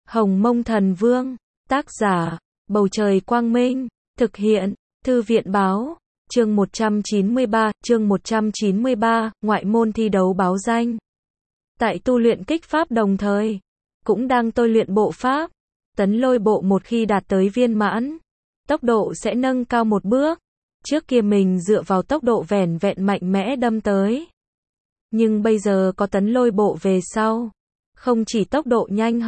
Hồng Mông Thần Vương, tác giả, Bầu Trời Quang Minh, thực hiện, Thư viện Báo, chương 193, ngoại môn thi đấu báo danh. Tại tu luyện kích pháp đồng thời, cũng đang tôi luyện bộ pháp, tấn lôi bộ một khi đạt tới viên mãn, tốc độ sẽ nâng cao một bước. Trước kia mình dựa vào tốc độ vẻn vẹn mạnh mẽ đâm tới. Nhưng bây giờ có tấn lôi bộ về sau, không chỉ tốc độ nhanh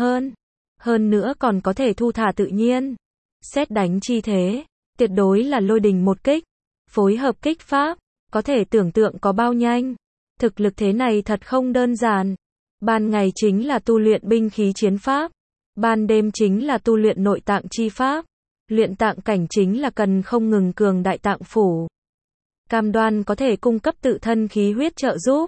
hơn nữa còn có thể thu thả tự nhiên. Sét đánh chi thế, tuyệt đối là lôi đình một kích, phối hợp kích pháp, có thể tưởng tượng có bao nhanh. Thực lực thế này thật không đơn giản. Ban ngày chính là tu luyện binh khí chiến pháp, ban đêm chính là tu luyện nội tạng chi pháp. Luyện tạng cảnh chính là cần không ngừng cường đại tạng phủ. Cam đoan có thể cung cấp tự thân khí huyết trợ giúp.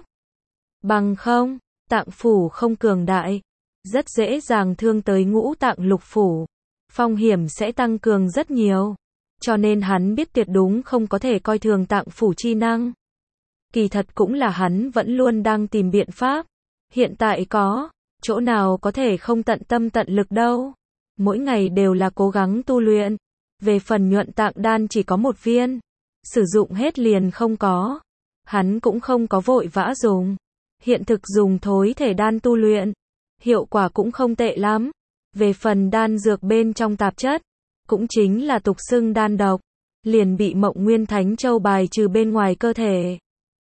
Bằng không, tạng phủ không cường đại, rất dễ dàng thương tới ngũ tạng lục phủ. Phong hiểm sẽ tăng cường rất nhiều. Cho nên hắn biết tuyệt đúng không có thể coi thường tạng phủ chi năng. Kỳ thật cũng là hắn vẫn luôn đang tìm biện pháp. Hiện tại có, chỗ nào có thể không tận tâm tận lực đâu. Mỗi ngày đều là cố gắng tu luyện. Về phần nhuận tạng đan chỉ có một viên, sử dụng hết liền không có. Hắn cũng không có vội vã dùng. Hiện thực dùng thối thể đan tu luyện, hiệu quả cũng không tệ lắm. Về phần đan dược bên trong tạp chất, cũng chính là tục xưng đan độc, liền bị Mộng Nguyên Thánh Châu bài trừ bên ngoài cơ thể.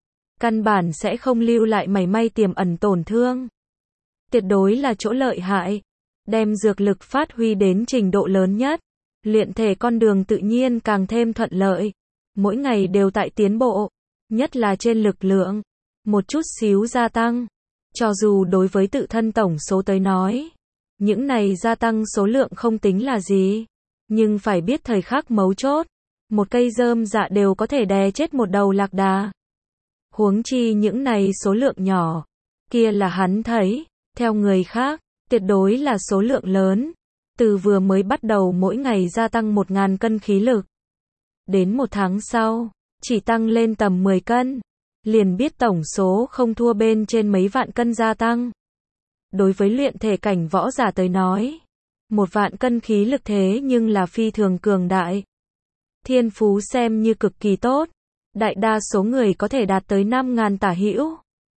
Căn bản sẽ không lưu lại mảy may tiềm ẩn tổn thương. Tuyệt đối là chỗ lợi hại. Đem dược lực phát huy đến trình độ lớn nhất. Luyện thể con đường tự nhiên càng thêm thuận lợi. Mỗi ngày đều tại tiến bộ. Nhất là trên lực lượng. Một chút xíu gia tăng. Cho dù đối với tự thân tổng số tới nói, những này gia tăng số lượng không tính là gì. Nhưng phải biết thời khắc mấu chốt. Một cây rơm dạ đều có thể đè chết một đầu lạc đà. Huống chi những này số lượng nhỏ. Kia là hắn thấy. Theo người khác, tuyệt đối là số lượng lớn. Từ vừa mới bắt đầu mỗi ngày gia tăng 1000 cân khí lực. Đến một tháng sau, chỉ tăng lên tầm 10 cân. Liền biết tổng số không thua bên trên mấy vạn cân gia tăng. Đối với luyện thể cảnh võ giả tới nói, 1.000 cân khí lực thế nhưng là phi thường cường đại. Thiên phú xem như cực kỳ tốt. Đại đa số người có thể đạt tới 5.000 tả hữu.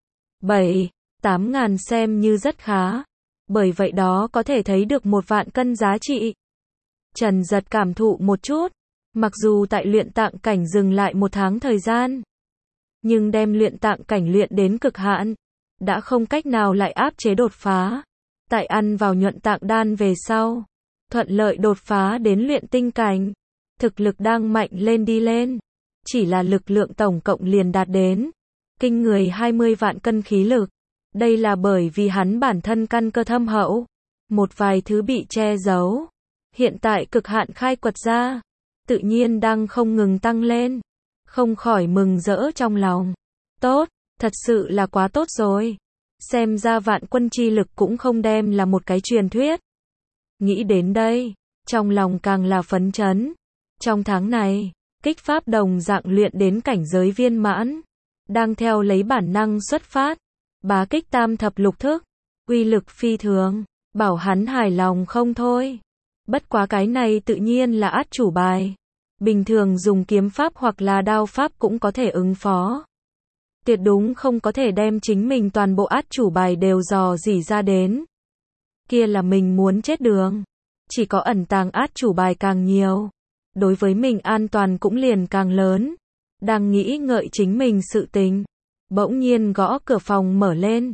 7-8.000 xem như rất khá. Bởi vậy đó có thể thấy được 1.000 cân giá trị. Trần Giật cảm thụ một chút. Mặc dù tại luyện tạng cảnh dừng lại 1 tháng thời gian, nhưng đem luyện tạng cảnh luyện đến cực hạn, đã không cách nào lại áp chế đột phá. Tại ăn vào nhuận tạng đan về sau, thuận lợi đột phá đến luyện tinh cảnh. Thực lực đang mạnh lên đi lên. Chỉ là lực lượng tổng cộng liền đạt đến kinh người 20 vạn cân khí lực. Đây là bởi vì hắn bản thân căn cơ thâm hậu, một vài thứ bị che giấu, hiện tại cực hạn khai quật ra, tự nhiên đang không ngừng tăng lên. Không khỏi mừng rỡ trong lòng. Tốt, thật sự là quá tốt rồi. Xem ra vạn quân chi lực cũng không đem là một cái truyền thuyết. Nghĩ đến đây, trong lòng càng là phấn chấn. Trong tháng này, kích pháp đồng dạng luyện đến cảnh giới viên mãn, đang theo lấy bản năng xuất phát. Bá kích tam thập lục thức, uy lực phi thường, bảo hắn hài lòng không thôi. Bất quá cái này tự nhiên là át chủ bài. Bình thường dùng kiếm pháp hoặc là đao pháp cũng có thể ứng phó. Tuyệt đúng không có thể đem chính mình toàn bộ át chủ bài đều dò dỉ ra đến. Kia là mình muốn chết đường. Chỉ có ẩn tàng át chủ bài càng nhiều, đối với mình an toàn cũng liền càng lớn. Đang nghĩ ngợi chính mình sự tình, bỗng nhiên gõ cửa phòng mở lên.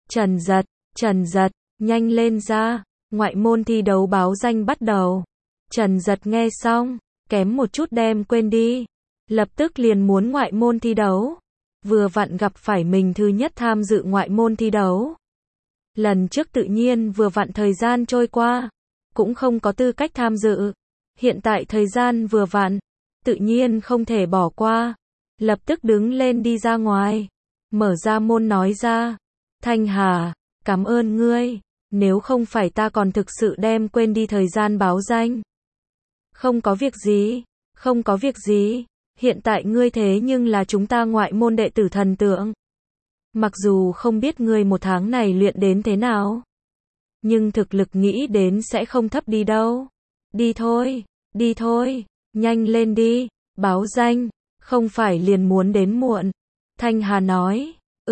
Trần Giật, nhanh lên ra, ngoại môn thi đấu báo danh bắt đầu. Trần Giật nghe xong, kém một chút đem quên đi. Lập tức liền muốn ngoại môn thi đấu. Vừa vặn gặp phải mình thứ nhất tham dự ngoại môn thi đấu. Lần trước tự nhiên vừa vặn thời gian trôi qua, cũng không có tư cách tham dự. Hiện tại thời gian vừa vặn, tự nhiên không thể bỏ qua. Lập tức đứng lên đi ra ngoài. Mở ra môn nói ra. Thanh Hà, cảm ơn ngươi. Nếu không phải ta còn thực sự đem quên đi thời gian báo danh. Không có việc gì. Hiện tại ngươi thế nhưng là chúng ta ngoại môn đệ tử thần tượng. Mặc dù không biết ngươi 1 tháng này luyện đến thế nào, nhưng thực lực nghĩ đến sẽ không thấp đi đâu. Đi thôi, nhanh lên đi, báo danh, không phải liền muốn đến muộn. Thanh Hà nói,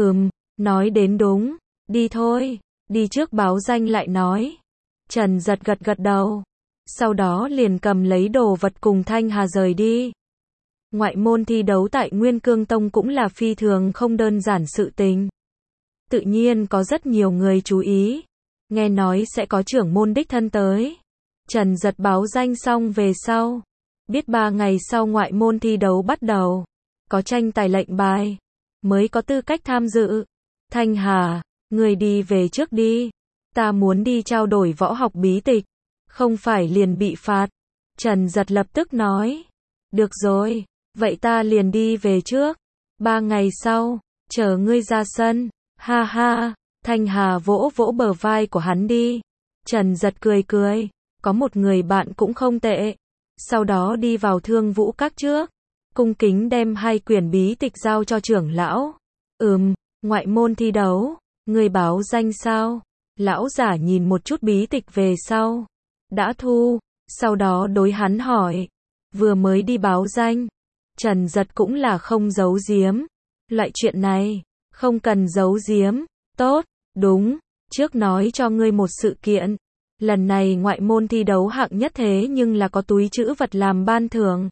nói đến đúng, đi thôi, đi trước báo danh lại nói. Trần Giật gật đầu, sau đó liền cầm lấy đồ vật cùng Thanh Hà rời đi. Ngoại môn thi đấu tại Nguyên Cương Tông cũng là phi thường không đơn giản sự tình. Tự nhiên có rất nhiều người chú ý, nghe nói sẽ có trưởng môn đích thân tới. Trần Giật báo danh xong về sau, biết 3 ngày sau ngoại môn thi đấu bắt đầu, có tranh tài lệnh bài, mới có tư cách tham dự. Thanh Hà, người đi về trước đi, ta muốn đi trao đổi võ học bí tịch, không phải liền bị phạt. Trần Giật lập tức nói, được rồi, vậy ta liền đi về trước, 3 ngày sau, chờ ngươi ra sân, ha ha. Thanh Hà vỗ vỗ bờ vai của hắn đi. Trần Giật cười, có một người bạn cũng không tệ. Sau đó đi vào Thương Vũ Các trước, cung kính đem 2 quyển bí tịch giao cho trưởng lão. Ngoại môn thi đấu, người báo danh sao? Lão giả nhìn một chút bí tịch về sau, đã thu, sau đó đối hắn hỏi, vừa mới đi báo danh. Trần Giật cũng là không giấu giếm, loại chuyện này, không cần giấu giếm, tốt, đúng, trước nói cho ngươi một sự kiện, lần này ngoại môn thi đấu hạng nhất thế nhưng là có túi trữ vật làm ban thưởng.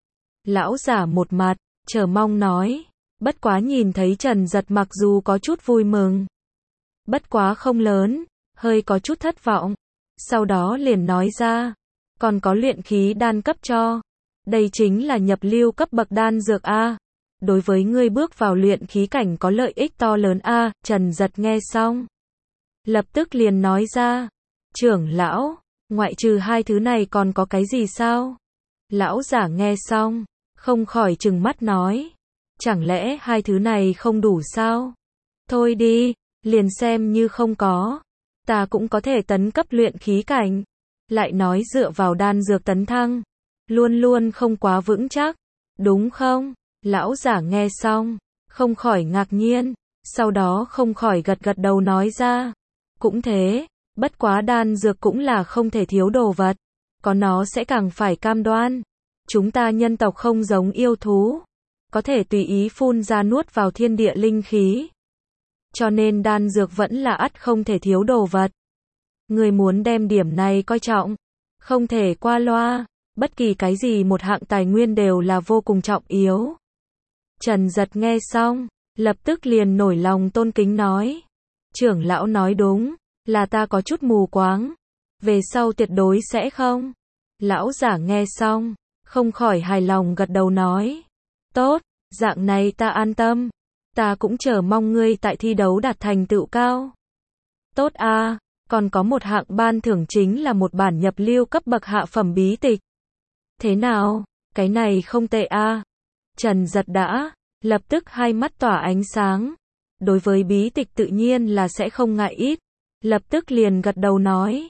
Lão giả một mặt, chờ mong nói, bất quá nhìn thấy Trần Giật mặc dù có chút vui mừng, bất quá không lớn, hơi có chút thất vọng, sau đó liền nói ra, còn có luyện khí đan cấp cho, đây chính là nhập lưu cấp bậc đan dược A, đối với ngươi bước vào luyện khí cảnh có lợi ích to lớn A. Trần Giật nghe xong, lập tức liền nói ra, trưởng lão, ngoại trừ 2 thứ này còn có cái gì sao? Lão giả nghe xong, không khỏi trừng mắt nói, chẳng lẽ 2 thứ này không đủ sao? Thôi đi, liền xem như không có, ta cũng có thể tấn cấp luyện khí cảnh. Lại nói dựa vào đan dược tấn thăng, luôn luôn không quá vững chắc, đúng không? Lão giả nghe xong, không khỏi ngạc nhiên, sau đó không khỏi gật đầu nói ra, cũng thế, bất quá đan dược cũng là không thể thiếu đồ vật, có nó sẽ càng phải cam đoan. Chúng ta nhân tộc không giống yêu thú, có thể tùy ý phun ra nuốt vào thiên địa linh khí. Cho nên đan dược vẫn là ắt không thể thiếu đồ vật. Người muốn đem điểm này coi trọng, không thể qua loa, bất kỳ cái gì một hạng tài nguyên đều là vô cùng trọng yếu. Trần Giật nghe xong, lập tức liền nổi lòng tôn kính nói, trưởng lão nói đúng, là ta có chút mù quáng, về sau tuyệt đối sẽ không. Lão giả nghe xong, không khỏi hài lòng gật đầu nói, tốt, dạng này ta an tâm, ta cũng chờ mong ngươi tại thi đấu đạt thành tựu cao. Tốt a, còn có một hạng ban thưởng chính là một bản nhập lưu cấp bậc hạ phẩm bí tịch. Thế nào, cái này không tệ a. Trần Giật đã, lập tức hai mắt tỏa ánh sáng. Đối với bí tịch tự nhiên là sẽ không ngại ít. Lập tức liền gật đầu nói.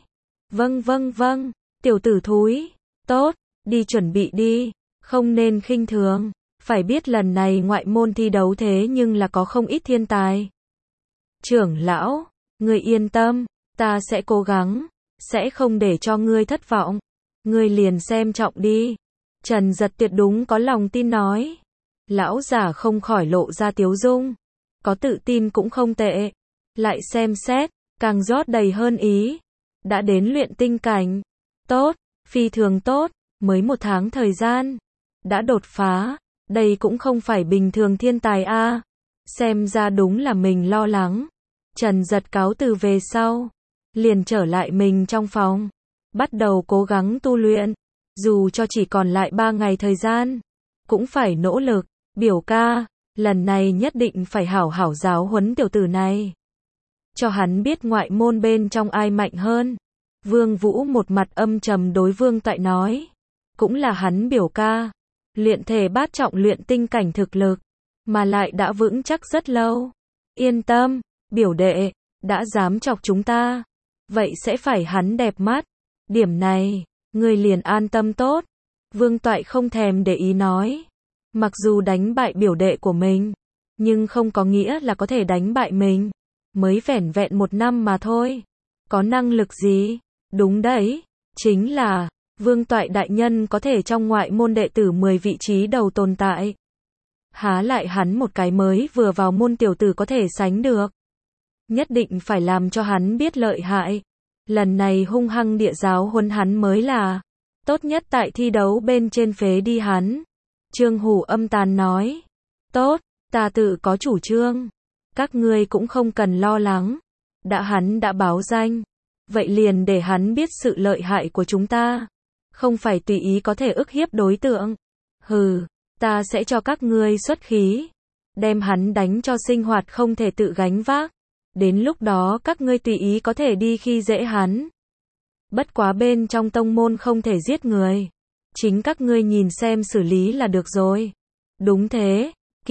Vâng, tiểu tử thúi. Tốt, đi chuẩn bị đi. Không nên khinh thường. Phải biết lần này ngoại môn thi đấu thế nhưng là có không ít thiên tài. Trưởng lão, ngươi yên tâm, ta sẽ cố gắng, sẽ không để cho ngươi thất vọng. Ngươi liền xem trọng đi. Trần Giật tuyệt đúng có lòng tin nói. Lão giả không khỏi lộ ra tiếu dung. Có tự tin cũng không tệ. Lại xem xét, càng rót đầy hơn ý. Đã đến luyện tinh cảnh. Tốt, phi thường tốt, mới 1 tháng thời gian. Đã đột phá, đây cũng không phải bình thường thiên tài a. Xem ra đúng là mình lo lắng. Trần Giật cáo từ về sau, liền trở lại mình trong phòng. Bắt đầu cố gắng tu luyện. Dù cho chỉ còn lại 3 ngày thời gian, cũng phải nỗ lực. Biểu ca, lần này nhất định phải hảo hảo giáo huấn tiểu tử này. Cho hắn biết ngoại môn bên trong ai mạnh hơn. Vương Vũ một mặt âm trầm đối Vương Toại nói. Cũng là hắn biểu ca. Luyện thể bát trọng luyện tinh cảnh thực lực. Mà lại đã vững chắc rất lâu. Yên tâm, biểu đệ, đã dám chọc chúng ta. Vậy sẽ phải hắn đẹp mắt. Điểm này, người liền an tâm tốt. Vương Toại không thèm để ý nói. Mặc dù đánh bại biểu đệ của mình, nhưng không có nghĩa là có thể đánh bại mình. Mới vẻn vẹn 1 năm mà thôi. Có năng lực gì? Đúng đấy, chính là Vương Toại đại nhân có thể trong ngoại môn đệ tử 10 vị trí đầu tồn tại. Há lại hắn một cái mới vừa vào môn tiểu tử có thể sánh được. Nhất định phải làm cho hắn biết lợi hại. Lần này hung hăng địa giáo huấn hắn mới là tốt nhất, tại thi đấu bên trên phế đi hắn. Trương Hủ âm tàn nói. Tốt, ta tự có chủ trương. Các ngươi cũng không cần lo lắng. Hắn đã báo danh. Vậy liền để hắn biết sự lợi hại của chúng ta. Không phải tùy ý có thể ức hiếp đối tượng. Hừ, ta sẽ cho các ngươi xuất khí. Đem hắn đánh cho sinh hoạt không thể tự gánh vác. Đến lúc đó các ngươi tùy ý có thể đi khi dễ hắn. Bất quá bên trong tông môn không thể giết người. Chính các ngươi nhìn xem xử lý là được rồi. Đúng thế,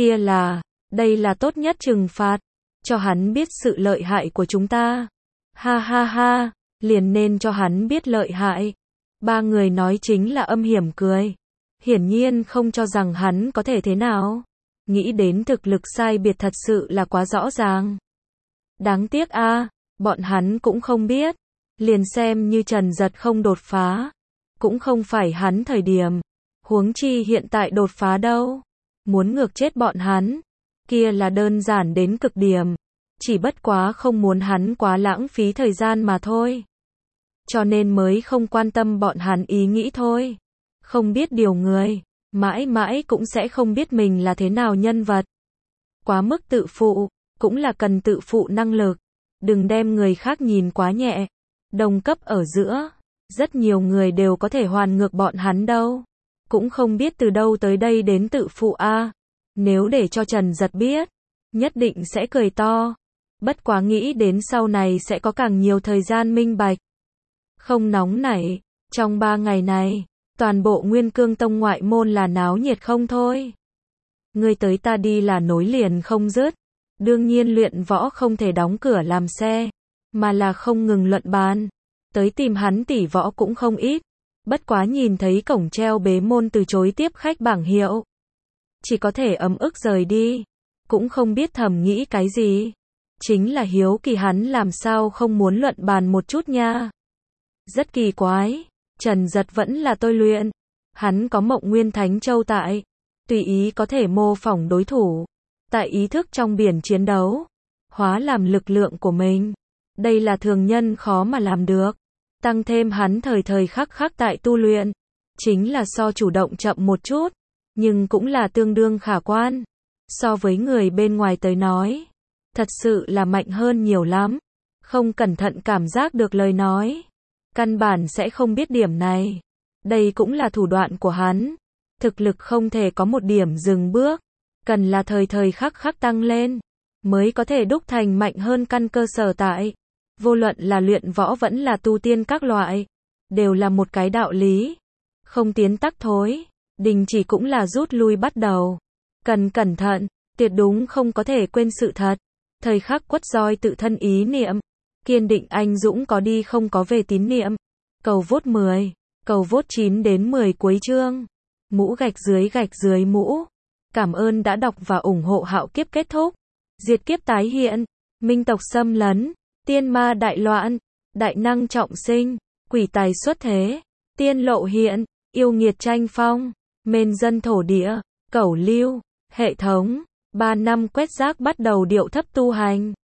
đây là tốt nhất trừng phạt. Cho hắn biết sự lợi hại của chúng ta. Ha ha ha, liền nên cho hắn biết lợi hại. Ba người nói chính là âm hiểm cười. Hiển nhiên không cho rằng hắn có thể thế nào. Nghĩ đến thực lực sai biệt thật sự là quá rõ ràng. Đáng tiếc a, bọn hắn cũng không biết. Liền xem như Trần Giật không đột phá. Cũng không phải hắn thời điểm. Huống chi hiện tại đột phá đâu. Muốn ngược chết bọn hắn. Kia là đơn giản đến cực điểm. Chỉ bất quá không muốn hắn quá lãng phí thời gian mà thôi. Cho nên mới không quan tâm bọn hắn ý nghĩ thôi. Không biết điều người, mãi mãi cũng sẽ không biết mình là thế nào nhân vật. Quá mức tự phụ, cũng là cần tự phụ năng lực. Đừng đem người khác nhìn quá nhẹ. Đồng cấp ở giữa, rất nhiều người đều có thể hoàn ngược bọn hắn đâu. Cũng không biết từ đâu tới đây đến tự phụ a. Nếu để cho Trần Giật biết, nhất định sẽ cười to. Bất quá nghĩ đến sau này sẽ có càng nhiều thời gian minh bạch. Không nóng nảy, trong 3 ngày này, toàn bộ Nguyên Cương Tông ngoại môn là náo nhiệt không thôi. Người tới ta đi là nối liền không dứt. Đương nhiên luyện võ không thể đóng cửa làm xe, mà là không ngừng luận bàn. Tới tìm hắn tỷ võ cũng không ít. Bất quá nhìn thấy cổng treo bế môn từ chối tiếp khách bảng hiệu. Chỉ có thể ấm ức rời đi. Cũng không biết thầm nghĩ cái gì. Chính là hiếu kỳ hắn làm sao không muốn luận bàn một chút nha. Rất kỳ quái. Trần Giật vẫn là tôi luyện. Hắn có Mộng Nguyên Thánh Châu tại. Tùy ý có thể mô phỏng đối thủ. Tại ý thức trong biển chiến đấu. Hóa làm lực lượng của mình. Đây là thường nhân khó mà làm được. Tăng thêm hắn thời thời khắc khắc tại tu luyện. Chính là so chủ động chậm một chút. Nhưng cũng là tương đương khả quan. So với người bên ngoài tới nói. Thật sự là mạnh hơn nhiều lắm. Không cẩn thận cảm giác được lời nói. Căn bản sẽ không biết điểm này. Đây cũng là thủ đoạn của hắn. Thực lực không thể có một điểm dừng bước. Cần là thời thời khắc khắc tăng lên. Mới có thể đúc thành mạnh hơn căn cơ sở tại. Vô luận là luyện võ vẫn là tu tiên các loại. Đều là một cái đạo lý. Không tiến tắc thối. Đình chỉ cũng là rút lui bắt đầu. Cần cẩn thận. Tuyệt đúng không có thể quên sự thật. Thời khắc quất roi tự thân ý niệm. Kiên định anh dũng có đi không có về tín niệm. Cầu vote 10. Cầu vote 9 đến 10 cuối chương. Mũ gạch dưới mũ. Cảm ơn đã đọc và ủng hộ. Hạo kiếp kết thúc. Diệt kiếp tái hiện. Minh tộc xâm lấn. Tiên ma đại loạn. Đại năng trọng sinh. Quỷ tài xuất thế. Tiên lộ hiện. Yêu nghiệt tranh phong. Mên dân thổ địa. Cẩu lưu. Hệ thống. 3 năm quét rác bắt đầu điệu thấp tu hành.